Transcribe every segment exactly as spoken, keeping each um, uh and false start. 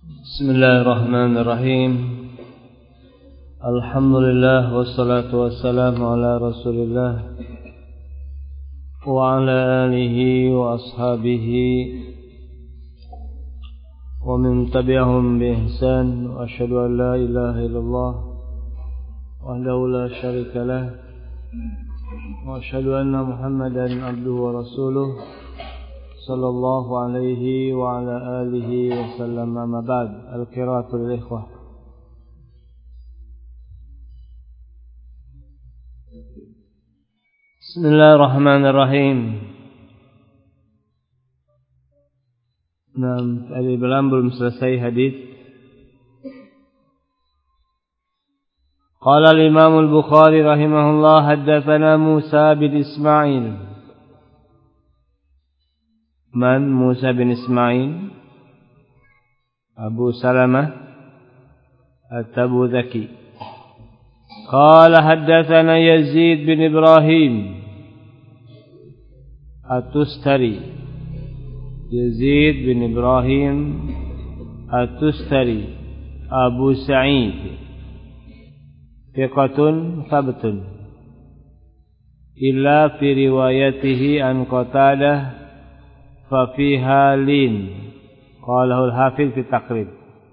Bismillahirrahmanirrahim. Alhamdulillah wassalatu wassalamu ala Rasulillah wa ala alihi wa ashabihi wa min tabi'ahum bi ihsan wa asyhadu an la ilaha illallah wahdahu la syarika lah wa asyhadu anna Muhammadan abduhu wa rasuluh sallallahu alaihi wa ala alihi wa sallam. Amma ba'd. Al-qiraatul ikhwah. Bismillahirrahmanirrahim. Nah, tadi belum belum selesai hadis. Qala al-Imam al-Bukhari rahimahullah haddatsana Musa bin Ismail. Man Musa bin Ismail Abu Salamah At-Tabuzaki. Qala haddatsana Yazid bin Ibrahim At-Tustari. Yazid bin Ibrahim At-Tustari Abu Sa'id thiqatun thabtun illa fi riwayatihi an Qatadah ففيها لين قاله الحافظ في التقريب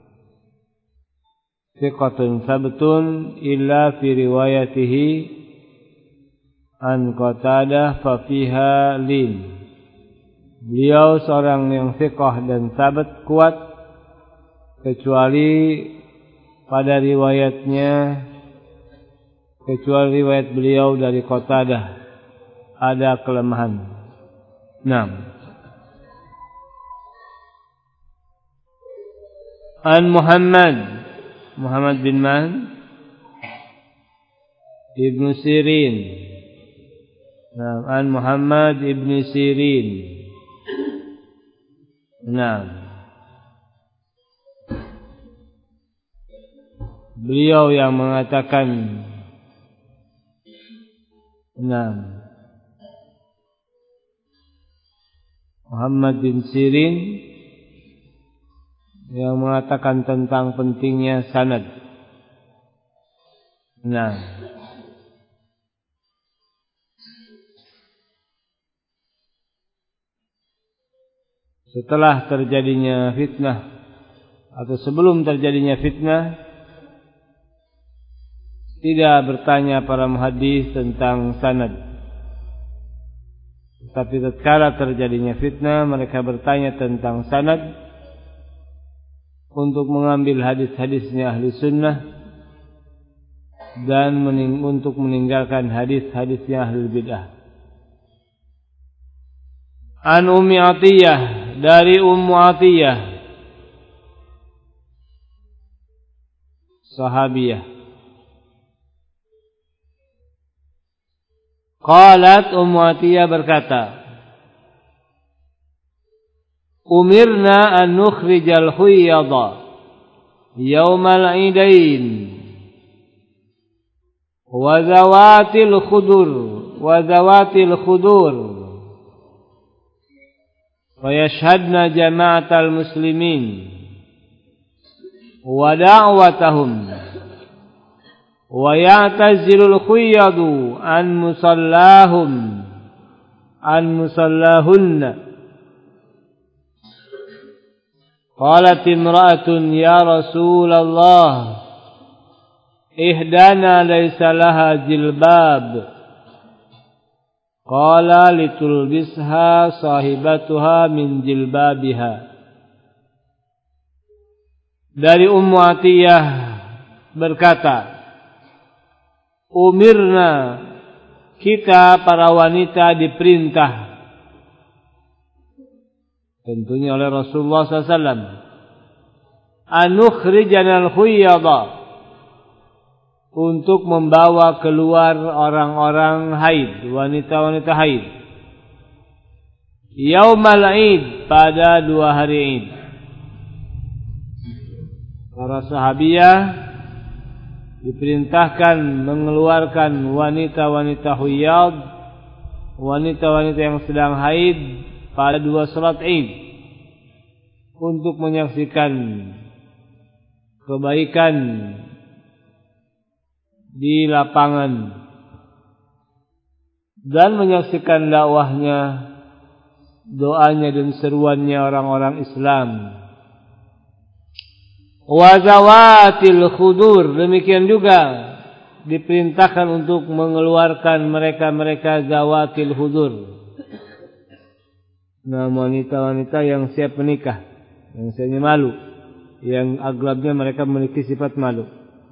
ثقة ثبت إلا في روايته عن قتادة ففيها لين. Beliau seorang yang thiqah dan sabat kuat kecuali pada riwayatnya kecuali riwayat beliau dari Qatadah ada kelemahan. enam. An Muhammad Muhammad bin Man Ibn Sirin. Nah, An Muhammad Ibn Sirin. Nah, beliau yang mengatakan nah, Muhammad bin Sirin yang mengatakan tentang pentingnya sanad. Nah, setelah terjadinya fitnah atau sebelum terjadinya fitnah, tidak bertanya para muhaddis tentang sanad. Tapi tatkala terjadinya fitnah, mereka bertanya tentang sanad untuk mengambil hadis-hadisnya ahli sunnah dan mening- untuk meninggalkan hadis-hadisnya ahli bid'ah. An Ummi Atiyah, dari Ummu Atiyah, sahabiyah. Qalat, Ummu Atiyah berkata, Umirna an nukhrijal huyyadha yaumal idain wa zawatil khudur wa zawatil khudur wa yashhadna jama'atal muslimin wa da'watahum wa ya'tazilul huyyadu an musallahum an musallahunna. Qalat imra'atun ya Rasulullah ihdana laysa laha jilbab. Qala litulbisha sahibatuha min jilbabiha. Dari Ummu Atiyah berkata, umirna, kita para wanita diperintah tentunya oleh Rasulullah sallallahu alaihi wasallam anukhrijanal huyyadha, untuk membawa keluar orang-orang haid, wanita-wanita haid, yaumal id, pada dua hari id. Para sahabiyah diperintahkan mengeluarkan wanita-wanita huyyad, wanita-wanita yang sedang haid pada dua salat Id untuk menyaksikan kebaikan di lapangan dan menyaksikan dakwahnya, doanya dan seruannya orang-orang Islam. Wa zawatil khudur, demikian juga diperintahkan untuk mengeluarkan mereka-mereka zawatil khudur. Nah, wanita-wanita yang siap menikah, yang siapnya malu, yang aglabnya mereka memiliki sifat malu.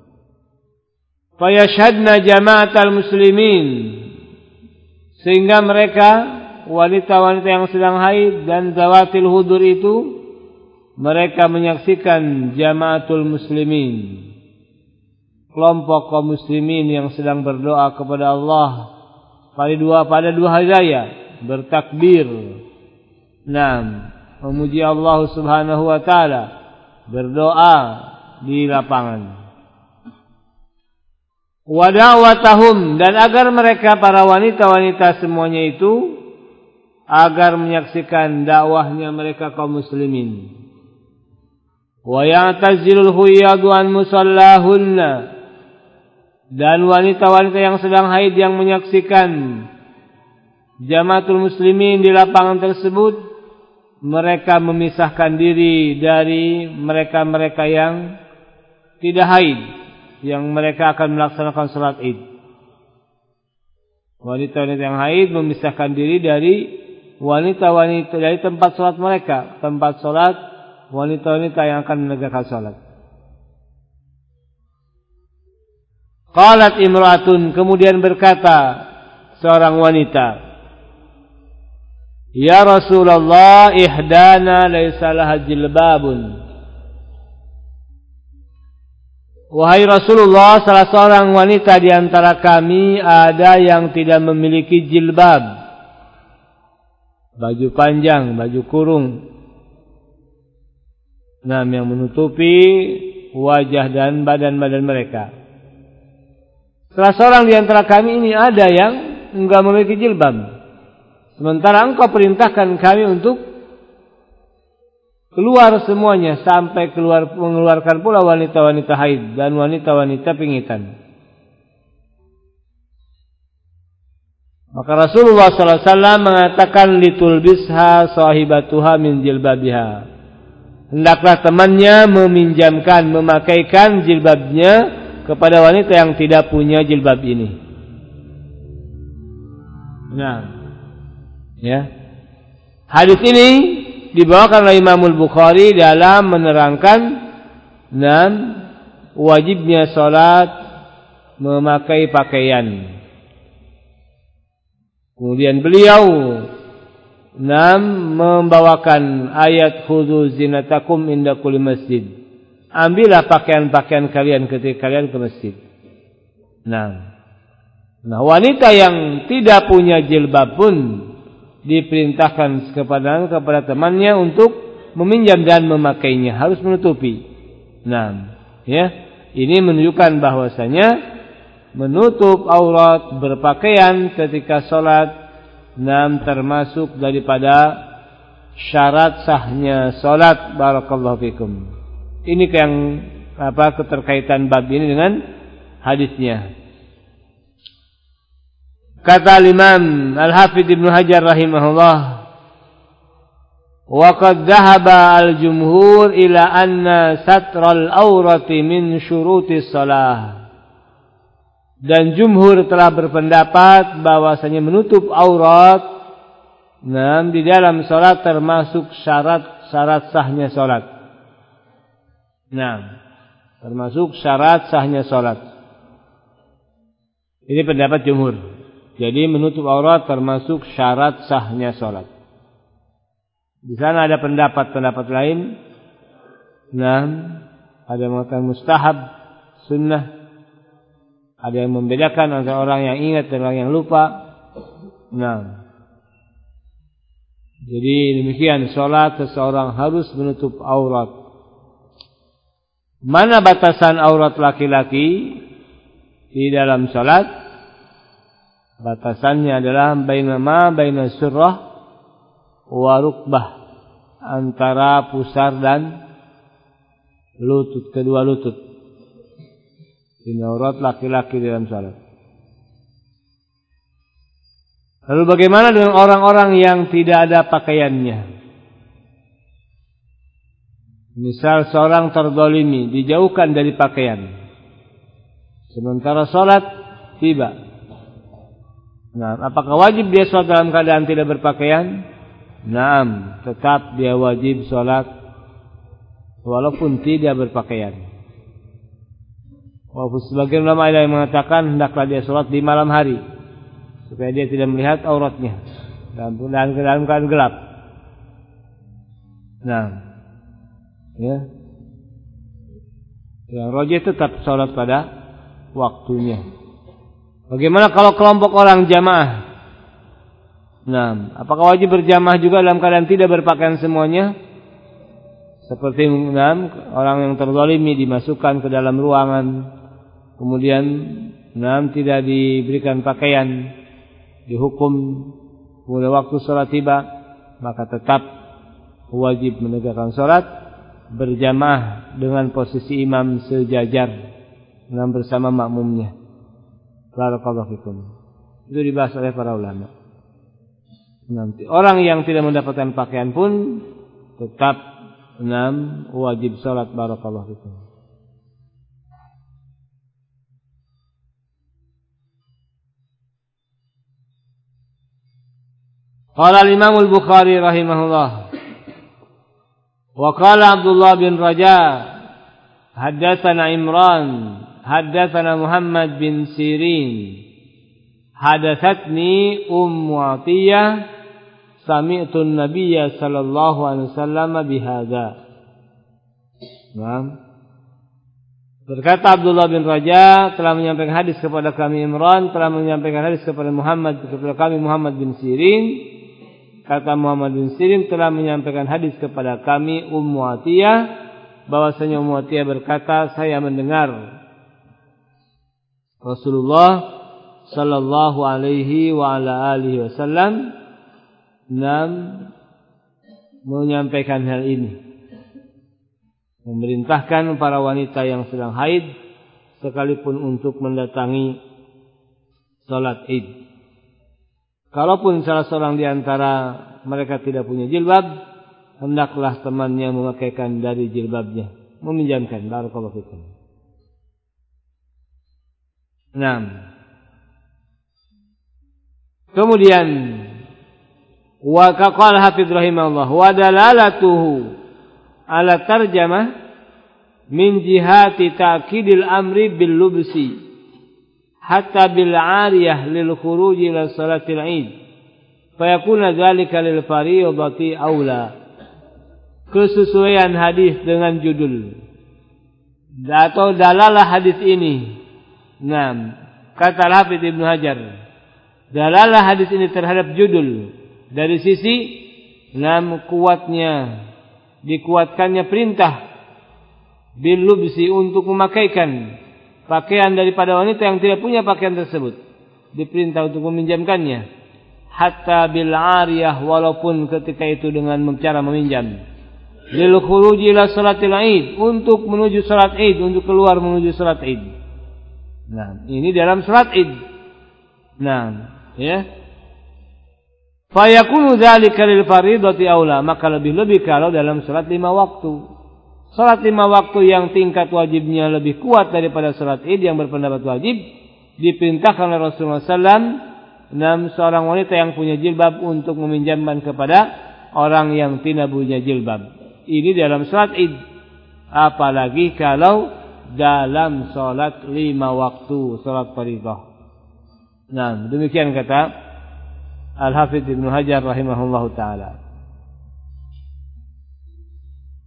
Fayashhadna jama'atal muslimin, sehingga mereka wanita-wanita yang sedang haid dan zawatil hudur itu mereka menyaksikan jama'atul muslimin, kelompok kaum muslimin yang sedang berdoa kepada Allah pada dua pada dua hari raya, bertakbir, nah, memuji Allah Subhanahu wa taala, berdoa di lapangan. Wa da'watahum, dan agar mereka para wanita-wanita semuanya itu agar menyaksikan dakwahnya mereka kaum muslimin. Wa ya'tazilul huyadu an musallahunna, dan wanita-wanita yang sedang haid yang menyaksikan jamaatul muslimin di lapangan tersebut, mereka memisahkan diri dari mereka-mereka yang tidak haid, yang mereka akan melaksanakan salat Id. Wanita-wanita yang haid memisahkan diri dari wanita-wanita dari tempat salat mereka, tempat salat wanita-wanita yang akan menegakkan salat. Qalat imra'atun, kemudian berkata seorang wanita, ya Rasulullah, ihdana laysa laha jilbabun. Wahai Rasulullah, salah seorang wanita di antara kami ada yang tidak memiliki jilbab, baju panjang, baju kurung, nah, yang menutupi wajah dan badan-badan mereka. Salah seorang di antara kami ini ada yang enggak memiliki jilbab, sementara engkau perintahkan kami untuk keluar semuanya, sampai keluar mengeluarkan pula wanita-wanita haid dan wanita-wanita pingitan. Maka Rasulullah sallallahu alaihi wasallam mengatakan, litulbisha sahibatuha min jilbabiha, hendaklah temannya meminjamkan, memakaikan jilbabnya kepada wanita yang tidak punya jilbab ini. Nah, ya, hadis ini dibawakan oleh Imam Al-Bukhari dalam menerangkan enam wajibnya salat memakai pakaian. Kemudian beliau enam membawakan ayat khudzu zinatakum inda kulli masjid. Ambillah pakaian-pakaian kalian ketika kalian ke masjid. Nah, nah wanita yang tidak punya jilbab pun diperintahkan kepada kepada temannya untuk meminjam dan memakainya, harus menutupi. Nah, ya, ini menunjukkan bahwasanya menutup aurat berpakaian ketika salat nam termasuk daripada syarat sahnya salat. Barakallahu fikum. Ini yang apa keterkaitan bab ini dengan hadisnya. Kata Imam Al-Hafidz Ibnu Hajar rahimahullah, wa qad dhahaba al-jumhur ila anna satral aurati min syurutis shalah. Dan jumhur telah berpendapat bahwasanya menutup aurat nah, di dalam salat termasuk syarat-syarat sahnya salat. Nah, termasuk syarat sahnya salat. Ini pendapat jumhur. Jadi menutup aurat termasuk syarat sahnya salat. Di sana ada pendapat-pendapat lain. Nah, ada yang mengatakan mustahab, sunnah. Ada yang membedakan antara orang yang ingat dan orang yang lupa. Nah, jadi demikian salat seseorang harus menutup aurat. Mana batasan aurat laki-laki di dalam salat? Batasannya adalah baina ma baina surrah wa rukbah, antara pusar dan lutut, kedua lutut. Ini aurat laki-laki dalam salat. Lalu bagaimana dengan orang-orang yang tidak ada pakaiannya? Misal seorang terzalimi, dijauhkan dari pakaian, sementara salat tiba. Nah, apakah wajib dia salat dalam keadaan tidak berpakaian? Naam, tetap dia wajib salat walaupun tidak berpakaian. Walaupun sebagian ulama ada yang mengatakan hendaklah dia salat di malam hari supaya dia tidak melihat auratnya dalam keadaan, dalam keadaan gelap. Nah, ya, yang rajih tetap salat pada waktunya. Bagaimana kalau kelompok orang jamaah? Nah, apakah wajib berjamaah juga dalam keadaan tidak berpakaian semuanya? Seperti enam orang yang terzalimi dimasukkan ke dalam ruangan, kemudian enam tidak diberikan pakaian, dihukum, kemudian waktu sholat tiba, maka tetap wajib menegakkan sholat berjamaah dengan posisi imam sejajar enam bersama makmumnya. Barakallahu fikum. Itu dibahas oleh para ulama. Nanti orang yang tidak mendapatkan pakaian pun tetap enam wajib salat. Barakallahu fikum. Qala al-Imam al-Bukhari rahimahullah wa qala Abdullah bin Raja haddatsana Imran haddatsana Muhammad bin Sirin hadatsatni Ummu Atiyah sami'tu an-nabiyya sallallahu alaihi wasallam bihadza. Naam. Berkata Abdullah bin Raja telah menyampaikan hadis kepada kami Imran telah menyampaikan hadis kepada Muhammad kepada kami Muhammad bin Sirin. Kata Muhammad bin Sirin telah menyampaikan hadis kepada kami Ummu Atiyah bahwasanya Ummu Atiyah berkata saya mendengar Rasulullah sallallahu alaihi wa ala alihi wasallam nam menyampaikan hal ini, memerintahkan para wanita yang sedang haid sekalipun untuk mendatangi salat Id. Kalaupun salah seorang di antara mereka tidak punya jilbab, hendaklah temannya memakaikan dari jilbabnya, meminjamkan. Barakallahu fikum. Naam. Kemudian wa qala Hafidz rahimahullah wa dalalatuhu ala tarjamah min jihati ta'kidil amri bil lubsi hatta bil 'ariyah lil khuruj ila salatil 'id fa yakuna dzalika lil fariidati aula. Kesesuaian hadis dengan judul atau dalalah hadis ini. Naam, kata Hafidz Ibnu Hajar, dalalah hadis ini terhadap judul dari sisi enam kuatnya dikuatkannya perintah bil lubsi untuk memakaikan pakaian daripada wanita yang tidak punya pakaian tersebut, diperintah untuk meminjamkannya hatta bil 'ariyah walaupun ketika itu dengan cara meminjam lil khuruji ila salatil 'id untuk menuju salat Id, untuk keluar menuju salat Id. Nah, ini dalam salat Id. Nah, ya. Fa yakunu dzalika lil fariidati aula, maka lebih-lebih kalau dalam salat lima waktu. Salat lima waktu yang tingkat wajibnya lebih kuat daripada salat Id yang berpendapat wajib, diperintahkan oleh Rasulullah sallallahu alaihi wasallam enam seorang wanita yang punya jilbab untuk meminjamkan kepada orang yang tidak punya jilbab. Ini dalam salat Id. Apalagi kalau dalam salat lima waktu, salat fardhu. Nah, demikian kata Al-Hafidz Ibnu Hajar rahimahullahu taala.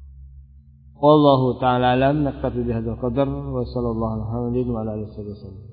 Wallahu taala alam, naktafi bihadzal qadar wa sallallahu alaihi wa alihi wasallam.